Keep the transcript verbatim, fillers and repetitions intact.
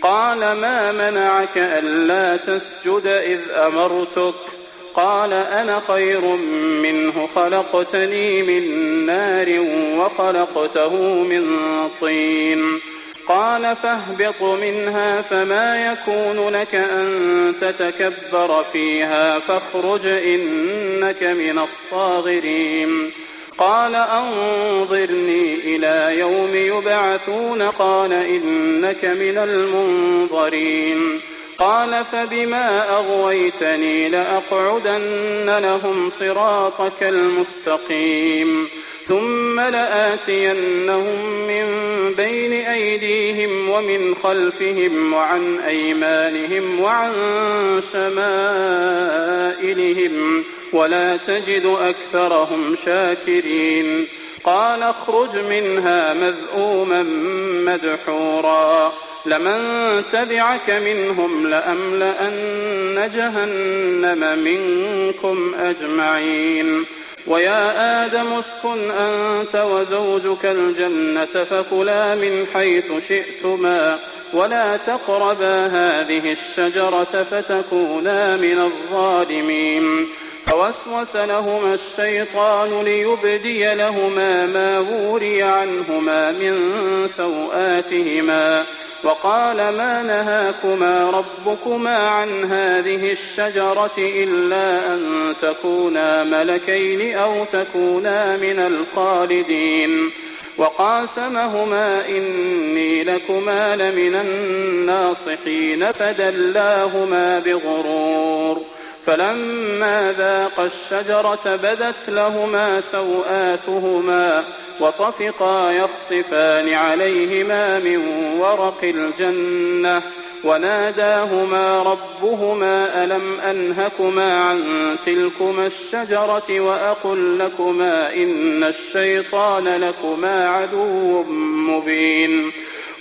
قال ما منعك ألا تسجد إذ أمرتك قال أنا خير منه خلقتني من نار وخلقته من طين قال فاهبط منها فما يكون لك أن تتكبر فيها فاخرج إنك من الصاغرين قال أنظرني إلى يوم يبعثون قال إنك من المنظرين قال فبما أغويتني لأقعدن لهم صراطك المستقيم ثم لآتينهم من بين أيديهم ومن خلفهم وعن أيمانهم وعن شمائلهم ولا تجد أكثرهم شاكرين قال اخرج منها مذءوما مدحورا لمن تبعك منهم لأملأن جهنم منكم أجمعين ويا آدم اسكن أنت وزوجك الجنة فكلا من حيث شئتما ولا تقربا هذه الشجرة فتكونا من الظالمين فوسوس لهما الشيطان ليبدي لهما ما وري عنهما من سوآتهما وقال ما نهاكما ربكما عن هذه الشجرة إلا أن تكونا ملكين أو تكونا من الخالدين وقاسمهما إني لكما لمن الناصحين فدلاهما بغرور فلما ذاقا الشجرة بدت لهما سوآتهما وطفقا يخصفان عليهما من ورق الجنة وناداهما ربهما ألم أنهكما عن تلكما الشجرة وأقل لكما إن الشيطان لكما عدو مبين